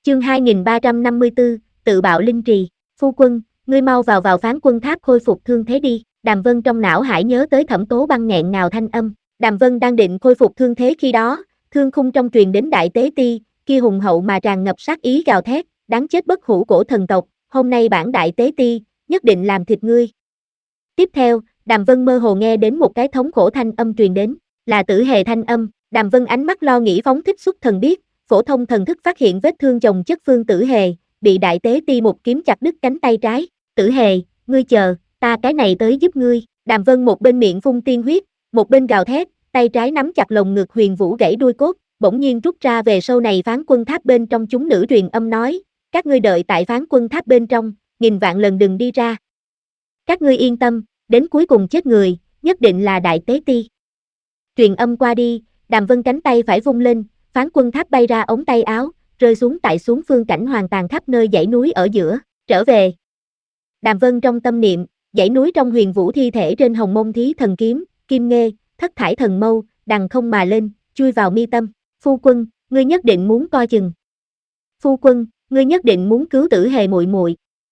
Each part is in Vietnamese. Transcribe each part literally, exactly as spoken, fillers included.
Chương hai nghìn ba trăm năm mươi tư, tự bạo linh trì. Phu quân, ngươi mau vào vào phán quân tháp khôi phục thương thế đi. Đàm Vân trong não hải nhớ tới Thẩm Tố Băng nghẹn ngào thanh âm. Đàm Vân đang định khôi phục thương thế khi đó, thương khung trong truyền đến đại tế ti, kia hùng hậu mà tràn ngập sát ý gào thét, đáng chết bất hủ cổ thần tộc, hôm nay bản đại tế ti, nhất định làm thịt ngươi. Tiếp theo, Đàm Vân mơ hồ nghe đến một cái thống khổ thanh âm truyền đến, là Tử Hề thanh âm. Đàm Vân ánh mắt lo nghĩ phóng thích xuất thần biết, phổ thông thần thức phát hiện vết thương chồng chất Phương Tử Hề, bị đại tế ti một kiếm chặt đứt cánh tay trái. Tử Hề, ngươi chờ, ta cái này tới giúp ngươi. Đàm Vân một bên miệng phun tiên huyết, một bên gào thét, tay trái nắm chặt lồng ngực Huyền Vũ gãy đuôi cốt, bỗng nhiên rút ra về sau này phán quân tháp bên trong chúng nữ truyền âm nói, các ngươi đợi tại phán quân tháp bên trong, nghìn vạn lần đừng đi ra. Các ngươi yên tâm, đến cuối cùng chết người, nhất định là đại tế ti. Truyền âm qua đi, Đàm Vân cánh tay phải vung lên, phán quân tháp bay ra ống tay áo, rơi xuống tại xuống phương cảnh hoàn toàn khắp nơi dãy núi ở giữa, trở về. Đàm Vân trong tâm niệm, dãy núi trong Huyền Vũ thi thể trên hồng mông thí thần kiếm, kim nghê, thất thải thần mâu, đằng không mà lên, chui vào mi tâm. Phu quân, ngươi nhất định muốn coi chừng. Phu quân, ngươi nhất định muốn cứu Tử Hề muội muội.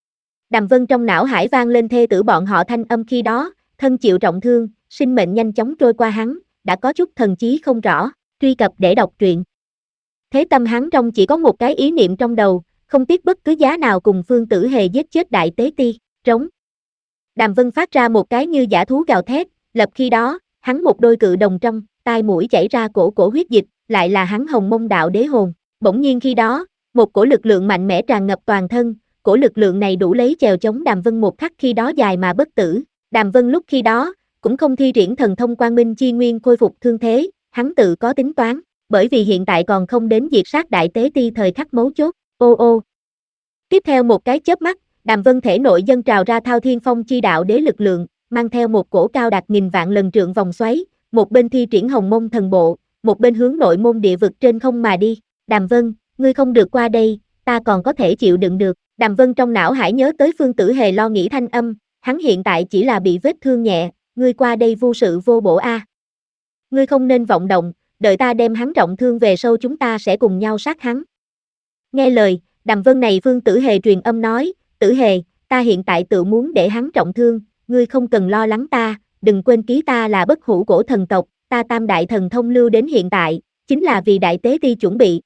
Đàm Vân trong não hải vang lên thê tử bọn họ thanh âm khi đó, thân chịu trọng thương, sinh mệnh nhanh chóng trôi qua hắn, đã có chút thần trí không rõ, truy cập để đọc truyện. Thế tâm hắn trong chỉ có một cái ý niệm trong đầu, không tiếc bất cứ giá nào cùng Phương Tử Hề giết chết đại tế ti, trống. Đàm Vân phát ra một cái như dã thú gào thét, lập khi đó, hắn một đôi cự đồng trong, tai mũi chảy ra cổ cổ huyết dịch, lại là hắn Hồng Mông đạo đế hồn. Bỗng nhiên khi đó, một cổ lực lượng mạnh mẽ tràn ngập toàn thân, cổ lực lượng này đủ lấy chèo chống Đàm Vân một khắc khi đó dài mà bất tử. Đàm Vân lúc khi đó, cũng không thi triển thần thông Quang Minh chi nguyên khôi phục thương thế, hắn tự có tính toán, bởi vì hiện tại còn không đến diệt sát đại tế ti thời khắc mấu chốt. Ô ô. Tiếp theo một cái chớp mắt, Đàm Vân thể nội dâng trào ra Thao Thiên Phong chi đạo đế lực lượng, mang theo một cổ cao đạt nghìn vạn lần trượng vòng xoáy, một bên thi triển Hồng Mông thần bộ, một bên hướng nội môn địa vực trên không mà đi. Đàm Vân, ngươi không được qua đây, ta còn có thể chịu đựng được. Đàm Vân trong não hải nhớ tới Phương Tử Hề lo nghĩ thanh âm, hắn hiện tại chỉ là bị vết thương nhẹ, ngươi qua đây vô sự vô bổ a. À. Ngươi không nên vọng động, đợi ta đem hắn trọng thương về sau chúng ta sẽ cùng nhau sát hắn. Nghe lời, Đàm Vân này Phương Tử Hề truyền âm nói, Tử Hề, ta hiện tại tự muốn để hắn trọng thương, ngươi không cần lo lắng ta, đừng quên ký ta là bất hủ cổ thần tộc, ta tam đại thần thông lưu đến hiện tại, chính là vì đại tế ti chuẩn bị.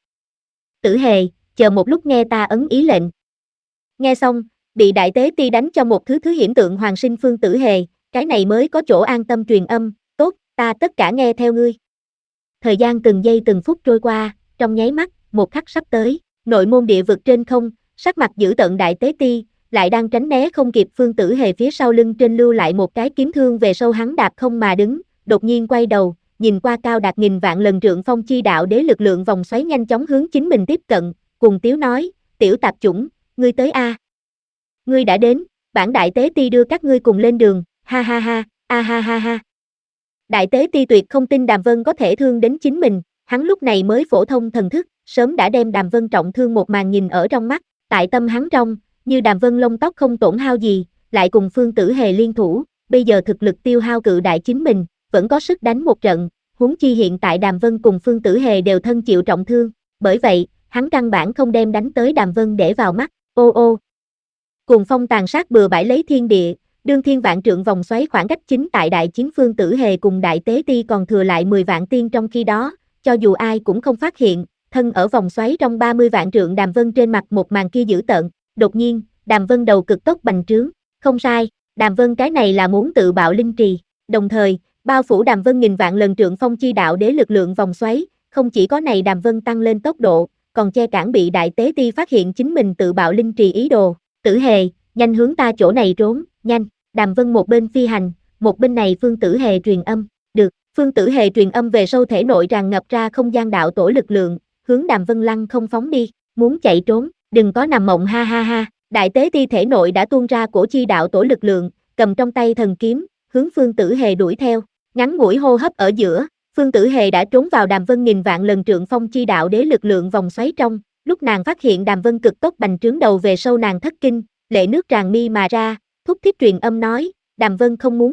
Tử Hề, chờ một lúc nghe ta ấn ý lệnh. Nghe xong, bị đại tế ti đánh cho một thứ thứ hiểm tượng hoàng sinh Phương Tử Hề, cái này mới có chỗ an tâm truyền âm, tốt, ta tất cả nghe theo ngươi. Thời gian từng giây từng phút trôi qua, trong nháy mắt, một khắc sắp tới, nội môn địa vực trên không, sắc mặt dữ tợn đại tế ti, lại đang tránh né không kịp Phương Tử Hề phía sau lưng trên lưu lại một cái kiếm thương về sau hắn đạp không mà đứng, đột nhiên quay đầu, nhìn qua cao đạt nghìn vạn lần trượng phong chi đạo đế lực lượng vòng xoáy nhanh chóng hướng chính mình tiếp cận, cùng tiếu nói, tiểu tạp chủng, ngươi tới a. Ngươi đã đến, bản đại tế ti đưa các ngươi cùng lên đường, ha ha ha, a ha ha ha. Đại tế ti tuyệt không tin Đàm Vân có thể thương đến chính mình, hắn lúc này mới phổ thông thần thức, sớm đã đem Đàm Vân trọng thương một màn nhìn ở trong mắt, tại tâm hắn trong, như Đàm Vân lông tóc không tổn hao gì, lại cùng Phương Tử Hề liên thủ, bây giờ thực lực tiêu hao cự đại chính mình, vẫn có sức đánh một trận, huống chi hiện tại Đàm Vân cùng Phương Tử Hề đều thân chịu trọng thương, bởi vậy, hắn căn bản không đem đánh tới Đàm Vân để vào mắt, ô ô. Cuồng phong tàn sát bừa bãi lấy thiên địa, đương thiên vạn trượng vòng xoáy khoảng cách chính tại đại chiến Phương Tử Hề cùng đại tế ti còn thừa lại mười vạn tiên trong khi đó, cho dù ai cũng không phát hiện, thân ở vòng xoáy trong ba mươi vạn trượng Đàm Vân trên mặt một màn kia dữ tợn, đột nhiên, Đàm Vân đầu cực tốc bành trướng, không sai, Đàm Vân cái này là muốn tự bạo linh trì, đồng thời, bao phủ Đàm Vân nghìn vạn lần trượng phong chi đạo đế lực lượng vòng xoáy, không chỉ có này Đàm Vân tăng lên tốc độ, còn che cản bị đại tế ti phát hiện chính mình tự bạo linh trì ý đồ. Tử Hề, nhanh hướng ta chỗ này trốn, nhanh. Đàm Vân một bên phi hành, một bên này Phương Tử Hề truyền âm, được. Phương Tử Hề truyền âm về sâu thể nội tràn ngập ra không gian đạo tổ lực lượng, hướng Đàm Vân lăng không phóng đi, muốn chạy trốn, đừng có nằm mộng ha ha ha. Đại tế ti thể nội đã tuôn ra cổ chi đạo tổ lực lượng, cầm trong tay thần kiếm, hướng Phương Tử Hề đuổi theo. Ngắn ngủi hô hấp ở giữa, Phương Tử Hề đã trốn vào Đàm Vân nghìn vạn lần trượng phong chi đạo đế lực lượng vòng xoáy trong. Lúc nàng phát hiện Đàm Vân cực tốc bành trướng đầu về sau nàng thất kinh, lệ nước tràn mi mà ra, thúc thiết truyền âm nói, Đàm Vân không muốn.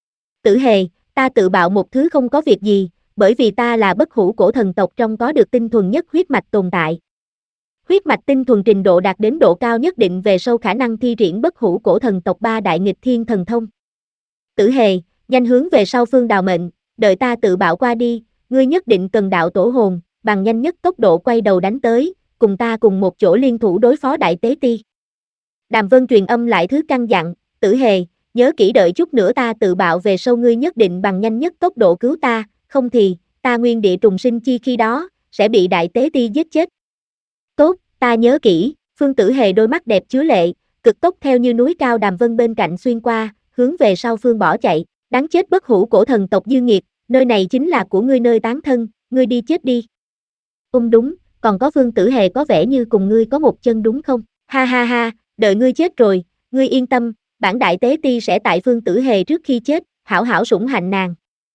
Tử Hề, ta tự bạo một thứ không có việc gì, bởi vì ta là bất hủ cổ thần tộc trong có được tinh thuần nhất huyết mạch tồn tại. Huyết mạch tinh thuần trình độ đạt đến độ cao nhất định về sau khả năng thi triển bất hủ cổ thần tộc ba đại nghịch thiên thần thông. Tử Hề, nhanh hướng về sau phương đào mệnh, đợi ta tự bạo qua đi, ngươi nhất định cần đạo tổ hồn, bằng nhanh nhất tốc độ quay đầu đánh tới, cùng ta cùng một chỗ liên thủ đối phó đại tế ti. Đàm Vân truyền âm lại thứ căn dặn, Tử Hề, nhớ kỹ đợi chút nữa ta tự bạo về sau ngươi nhất định bằng nhanh nhất tốc độ cứu ta, không thì, ta nguyên địa trùng sinh chi khi đó, sẽ bị đại tế ti giết chết. Tốt, ta nhớ kỹ, Phương Tử Hề đôi mắt đẹp chứa lệ, cực tốc theo như núi cao Đàm Vân bên cạnh xuyên qua, hướng về sau phương bỏ chạy, đáng chết bất hủ cổ thần tộc dư nghiệt, nơi này chính là của ngươi nơi tán thân, ngươi đi chết đi. Ung đúng, còn có Phương Tử Hề có vẻ như cùng ngươi có một chân đúng không? Ha ha ha, đợi ngươi chết rồi, ngươi yên tâm, bản đại tế ti sẽ tại Phương Tử Hề trước khi chết, hảo hảo sủng hạnh nàng.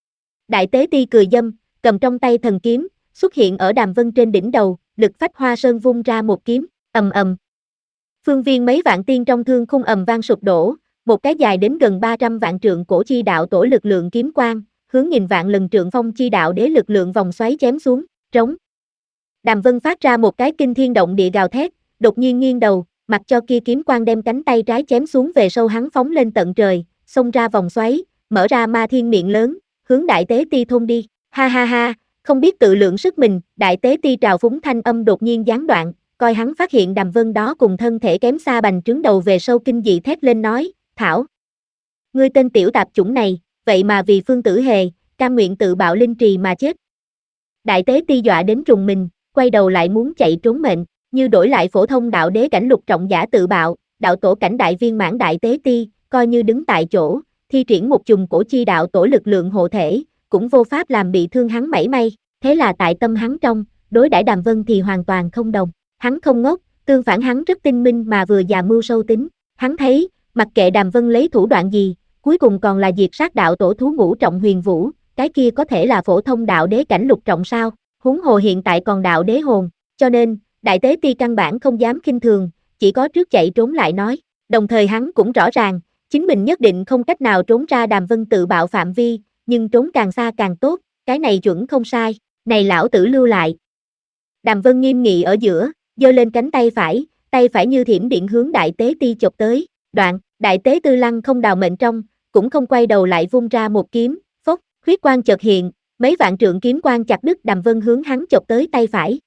Đại tế ti cười dâm, cầm trong tay thần kiếm, xuất hiện ở Đàm Vân trên đỉnh đầu, lực phách hoa sơn vung ra một kiếm, ầm ầm. Phương viên mấy vạn tiên trong thương khung ầm vang sụp đổ, một cái dài đến gần ba trăm vạn trượng cổ chi đạo tổ lực lượng kiếm quang, hướng nghìn vạn lần trượng phong chi đạo đế lực lượng vòng xoáy chém xuống, trống. Đàm Vân phát ra một cái kinh thiên động địa gào thét, đột nhiên nghiêng đầu, mặc cho kia kiếm quang đem cánh tay trái chém xuống về sau hắn phóng lên tận trời, xông ra vòng xoáy, mở ra ma thiên miệng lớn, hướng đại tế ti thôn đi. Ha ha ha, không biết tự lượng sức mình, đại tế ti trào phúng thanh âm đột nhiên gián đoạn, coi hắn phát hiện Đàm Vân đó cùng thân thể kém xa bành trướng đầu về sau kinh dị thét lên nói, Thảo. Ngươi tên tiểu tạp chủng này, vậy mà vì Phương Tử Hề, cam nguyện tự bạo linh trì mà chết. Đại tế ti dọa đến trùng mình, quay đầu lại muốn chạy trốn mệnh, như đổi lại phổ thông đạo đế cảnh lục trọng giả tự bạo, đạo tổ cảnh đại viên mãn đại tế ti, coi như đứng tại chỗ, thi triển một chùm cổ chi đạo tổ lực lượng hộ thể, cũng vô pháp làm bị thương hắn mảy may, thế là tại tâm hắn trong, đối đãi Đàm Vân thì hoàn toàn không đồng, hắn không ngốc, tương phản hắn rất tinh minh mà vừa già mưu sâu tính, hắn thấy, mặc kệ Đàm Vân lấy thủ đoạn gì, cuối cùng còn là diệt sát đạo tổ thú ngũ trọng huyền vũ, cái kia có thể là phổ thông đạo đế cảnh lục trọng sao, huống hồ hiện tại còn đạo đế hồn, cho nên, đại tế ti căn bản không dám khinh thường, chỉ có trước chạy trốn lại nói, đồng thời hắn cũng rõ ràng, chính mình nhất định không cách nào trốn ra Đàm Vân tự bạo phạm vi, nhưng trốn càng xa càng tốt, cái này chuẩn không sai, này lão tử lưu lại. Đàm Vân nghiêm nghị ở giữa, giơ lên cánh tay phải, tay phải như thiểm điện hướng đại tế ti chộp tới, đoạn, đại tế tư lăng không đào mệnh trong, cũng không quay đầu lại vung ra một kiếm, phốc, huyết quang chợt hiện, mấy vạn trượng kiếm quang chặt đứt Đàm Vân hướng hắn chộp tới tay phải,